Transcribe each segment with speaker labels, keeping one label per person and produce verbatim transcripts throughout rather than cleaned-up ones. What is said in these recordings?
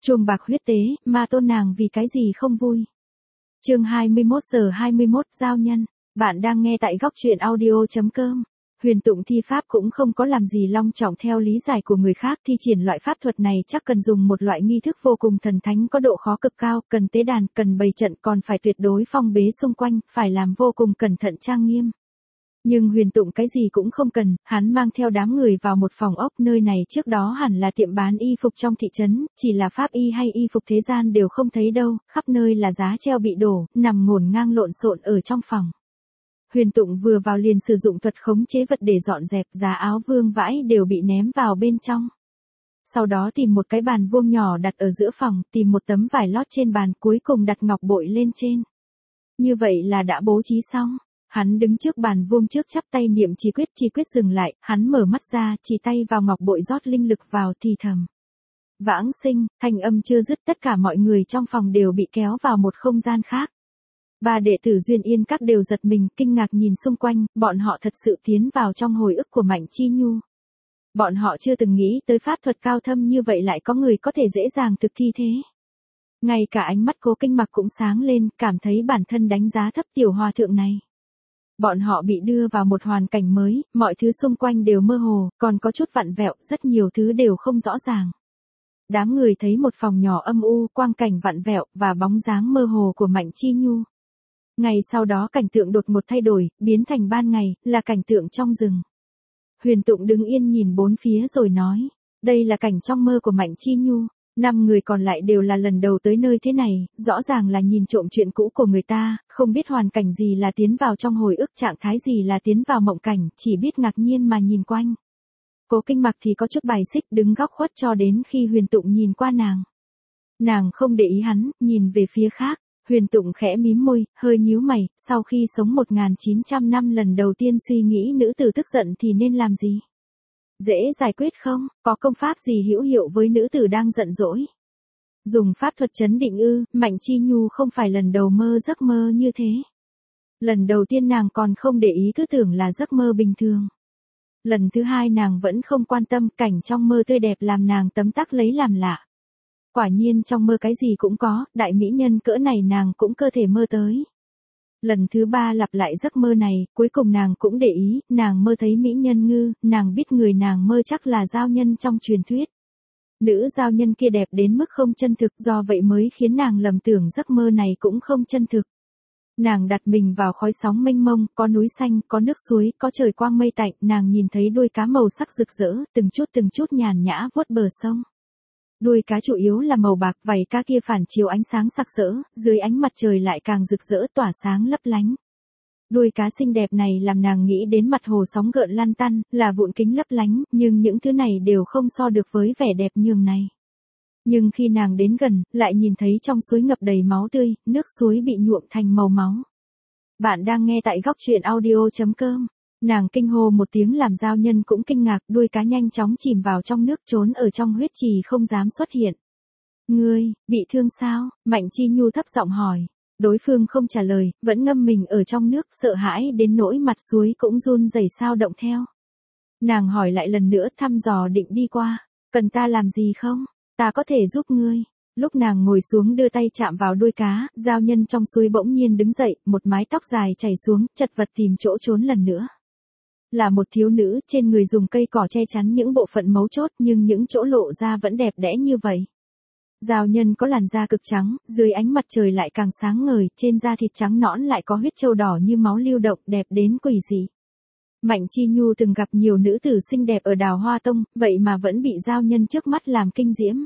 Speaker 1: Chuông bạc huyết tế, ma tôn nàng vì cái gì không vui. Chương hai mươi mốt giờ hai mươi mốt giao nhân. Bạn đang nghe tại góc truyện audio.com. Huyền tụng thi pháp cũng không có làm gì long trọng theo lý giải của người khác, thi triển loại pháp thuật này chắc cần dùng một loại nghi thức vô cùng thần thánh có độ khó cực cao, cần tế đàn, cần bày trận, còn phải tuyệt đối phong bế xung quanh, phải làm vô cùng cẩn thận trang nghiêm. Nhưng huyền tụng cái gì cũng không cần, hắn mang theo đám người vào một phòng ốc, nơi này trước đó hẳn là tiệm bán y phục trong thị trấn, chỉ là pháp y hay y phục thế gian đều không thấy đâu, khắp nơi là giá treo bị đổ, nằm ngổn ngang lộn xộn ở trong phòng. Huyền tụng vừa vào liền sử dụng thuật khống chế vật để dọn dẹp, giá áo vương vãi đều bị ném vào bên trong. Sau đó tìm một cái bàn vuông nhỏ đặt ở giữa phòng, tìm một tấm vải lót trên bàn, cuối cùng đặt ngọc bội lên trên. Như vậy là đã bố trí xong. Hắn đứng trước bàn vuông trước chắp tay niệm chỉ quyết, chỉ quyết dừng lại, hắn mở mắt ra, chỉ tay vào ngọc bội rót linh lực vào thì thầm. Vãng sinh, thanh âm chưa dứt, tất cả mọi người trong phòng đều bị kéo vào một không gian khác. Ba đệ tử Duyên Yên Các đều giật mình, kinh ngạc nhìn xung quanh, bọn họ thật sự tiến vào trong hồi ức của Mạnh Chi Nhu. Bọn họ chưa từng nghĩ tới pháp thuật cao thâm như vậy lại có người có thể dễ dàng thực thi thế. Ngay cả ánh mắt Cố Kinh Mặc cũng sáng lên, cảm thấy bản thân đánh giá thấp tiểu hòa thượng này. Bọn họ bị đưa vào một hoàn cảnh mới, mọi thứ xung quanh đều mơ hồ, còn có chút vặn vẹo, rất nhiều thứ đều không rõ ràng. Đám người thấy một phòng nhỏ âm u, quang cảnh vặn vẹo, và bóng dáng mơ hồ của Mạnh Chi Nhu. Ngày sau đó cảnh tượng đột ngột thay đổi, biến thành ban ngày, là cảnh tượng trong rừng. Huyền tụng đứng yên nhìn bốn phía rồi nói, đây là cảnh trong mơ của Mạnh Chi Nhu. Năm người còn lại đều là lần đầu tới nơi thế này, rõ ràng là nhìn trộm chuyện cũ của người ta, không biết hoàn cảnh gì là tiến vào trong hồi ức, trạng thái gì là tiến vào mộng cảnh, chỉ biết ngạc nhiên mà nhìn quanh. Cố Kinh Mặc thì có chút bài xích, đứng góc khuất cho đến khi huyền tụng nhìn qua nàng. Nàng không để ý hắn, nhìn về phía khác, huyền tụng khẽ mím môi, hơi nhíu mày, sau khi sống một nghìn chín trăm năm lần đầu tiên suy nghĩ nữ tử tức giận thì nên làm gì? Dễ giải quyết không, có công pháp gì hữu hiệu với nữ tử đang giận dỗi? Dùng pháp thuật trấn định ư? Mạnh Chi Nhu không phải lần đầu mơ giấc mơ như thế. Lần đầu tiên nàng còn không để ý, cứ tưởng là giấc mơ bình thường. Lần thứ hai nàng vẫn không quan tâm, cảnh trong mơ tươi đẹp làm nàng tấm tắc lấy làm lạ. Quả nhiên trong mơ cái gì cũng có, đại mỹ nhân cỡ này nàng cũng cơ thể mơ tới. Lần thứ ba lặp lại giấc mơ này, cuối cùng nàng cũng để ý, nàng mơ thấy mỹ nhân ngư, nàng biết người nàng mơ chắc là giao nhân trong truyền thuyết. Nữ giao nhân kia đẹp đến mức không chân thực, do vậy mới khiến nàng lầm tưởng giấc mơ này cũng không chân thực. Nàng đặt mình vào khói sóng mênh mông, có núi xanh, có nước suối, có trời quang mây tạnh, nàng nhìn thấy đuôi cá màu sắc rực rỡ, từng chút từng chút nhàn nhã vuốt bờ sông. Đuôi cá chủ yếu là màu bạc, vảy cá kia phản chiếu ánh sáng sặc sỡ, dưới ánh mặt trời lại càng rực rỡ tỏa sáng lấp lánh. Đuôi cá xinh đẹp này làm nàng nghĩ đến mặt hồ sóng gợn lăn tăn, là vụn kính lấp lánh, nhưng những thứ này đều không so được với vẻ đẹp nhường này. Nhưng khi nàng đến gần, lại nhìn thấy trong suối ngập đầy máu tươi, nước suối bị nhuộm thành màu máu. Bạn đang nghe tại góc truyện audio.com. Nàng kinh hô một tiếng làm giao nhân cũng kinh ngạc, đuôi cá nhanh chóng chìm vào trong nước, trốn ở trong huyết trì không dám xuất hiện. Ngươi, bị thương sao? Mạnh Chi Nhu thấp giọng hỏi. Đối phương không trả lời, vẫn ngâm mình ở trong nước, sợ hãi đến nỗi mặt suối cũng run rẩy sao động theo. Nàng hỏi lại lần nữa, thăm dò định đi qua. Cần ta làm gì không? Ta có thể giúp ngươi. Lúc nàng ngồi xuống đưa tay chạm vào đuôi cá, giao nhân trong suối bỗng nhiên đứng dậy, một mái tóc dài chảy xuống, chật vật tìm chỗ trốn lần nữa. Là một thiếu nữ, trên người dùng cây cỏ che chắn những bộ phận mấu chốt, nhưng những chỗ lộ ra vẫn đẹp đẽ như vậy. Giao nhân có làn da cực trắng, dưới ánh mặt trời lại càng sáng ngời, trên da thịt trắng nõn lại có huyết châu đỏ như máu lưu động, đẹp đến quỷ dị. Mạnh Chi Nhu từng gặp nhiều nữ tử xinh đẹp ở Đào Hoa Tông, vậy mà vẫn bị giao nhân trước mắt làm kinh diễm.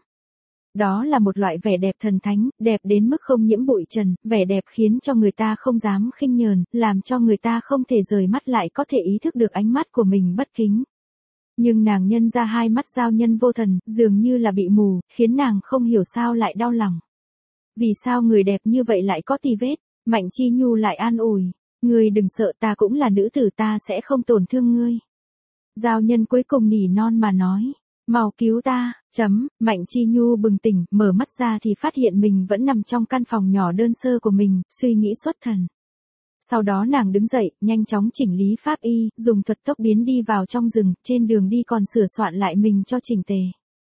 Speaker 1: Đó là một loại vẻ đẹp thần thánh, đẹp đến mức không nhiễm bụi trần, vẻ đẹp khiến cho người ta không dám khinh nhờn, làm cho người ta không thể rời mắt lại, có thể ý thức được ánh mắt của mình bất kính. Nhưng nàng nhân ra hai mắt giao nhân vô thần, dường như là bị mù, khiến nàng không hiểu sao lại đau lòng. Vì sao người đẹp như vậy lại có tì vết? Mạnh Chi Nhu lại an ủi, ngươi đừng sợ, ta cũng là nữ tử, ta sẽ không tổn thương ngươi. Giao nhân cuối cùng nỉ non mà nói. Mau cứu ta, chấm, Mạnh Chi Nhu bừng tỉnh, mở mắt ra thì phát hiện mình vẫn nằm trong căn phòng nhỏ đơn sơ của mình, suy nghĩ xuất thần. Sau đó nàng đứng dậy, nhanh chóng chỉnh lý pháp y, dùng thuật tốc biến đi vào trong rừng, trên đường đi còn sửa soạn lại mình cho chỉnh tề.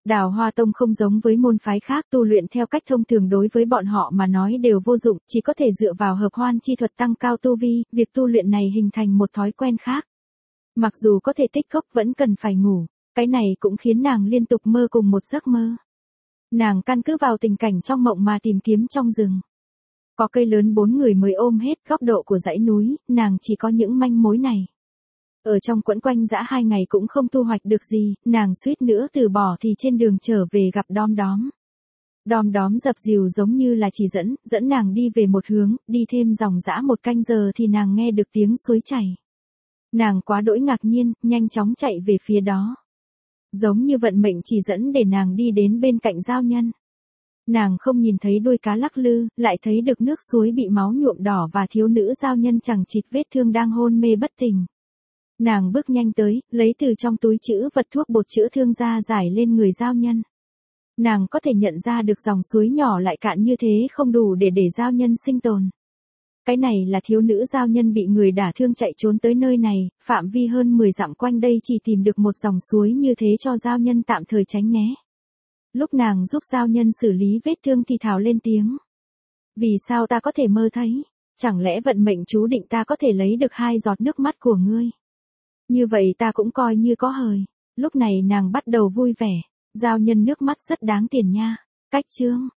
Speaker 1: Đào Hoa Tông không giống với môn phái khác, tu luyện theo cách thông thường đối với bọn họ mà nói đều vô dụng, chỉ có thể dựa vào hợp hoan chi thuật tăng cao tu vi, việc tu luyện này hình thành một thói quen khác. Mặc dù có thể tích cốc vẫn cần phải ngủ, cái này cũng khiến nàng liên tục mơ cùng một giấc mơ. Nàng căn cứ vào tình cảnh trong mộng mà tìm kiếm trong rừng. Có cây lớn bốn người mới ôm hết góc độ của dãy núi, nàng chỉ có những manh mối này. Ở trong quẫn quanh dã hai ngày cũng không thu hoạch được gì, nàng suýt nữa từ bỏ thì trên đường trở về gặp Đom Đóm. Đom Đóm dập dìu giống như là chỉ dẫn, dẫn nàng đi về một hướng, đi thêm dòng dã một canh giờ thì nàng nghe được tiếng suối chảy. Nàng quá đỗi ngạc nhiên, nhanh chóng chạy về phía đó. Giống như vận mệnh chỉ dẫn để nàng đi đến bên cạnh giao nhân. Nàng không nhìn thấy đuôi cá lắc lư, lại thấy được nước suối bị máu nhuộm đỏ và thiếu nữ giao nhân chẳng chịt vết thương đang hôn mê bất tỉnh. Nàng bước nhanh tới, lấy từ trong túi chữ vật thuốc bột chữa thương ra rải lên người giao nhân. Nàng có thể nhận ra được dòng suối nhỏ lại cạn như thế không đủ để để giao nhân sinh tồn. Cái này là thiếu nữ giao nhân bị người đả thương chạy trốn tới nơi này, phạm vi hơn mười dặm quanh đây chỉ tìm được một dòng suối như thế cho giao nhân tạm thời tránh né. Lúc nàng giúp giao nhân xử lý vết thương thì thào lên tiếng. Vì sao ta có thể mơ thấy? Chẳng lẽ vận mệnh chú định ta có thể lấy được hai giọt nước mắt của ngươi? Như vậy ta cũng coi như có hời. Lúc này nàng bắt đầu vui vẻ. Giao nhân nước mắt rất đáng tiền nha. Cách chương.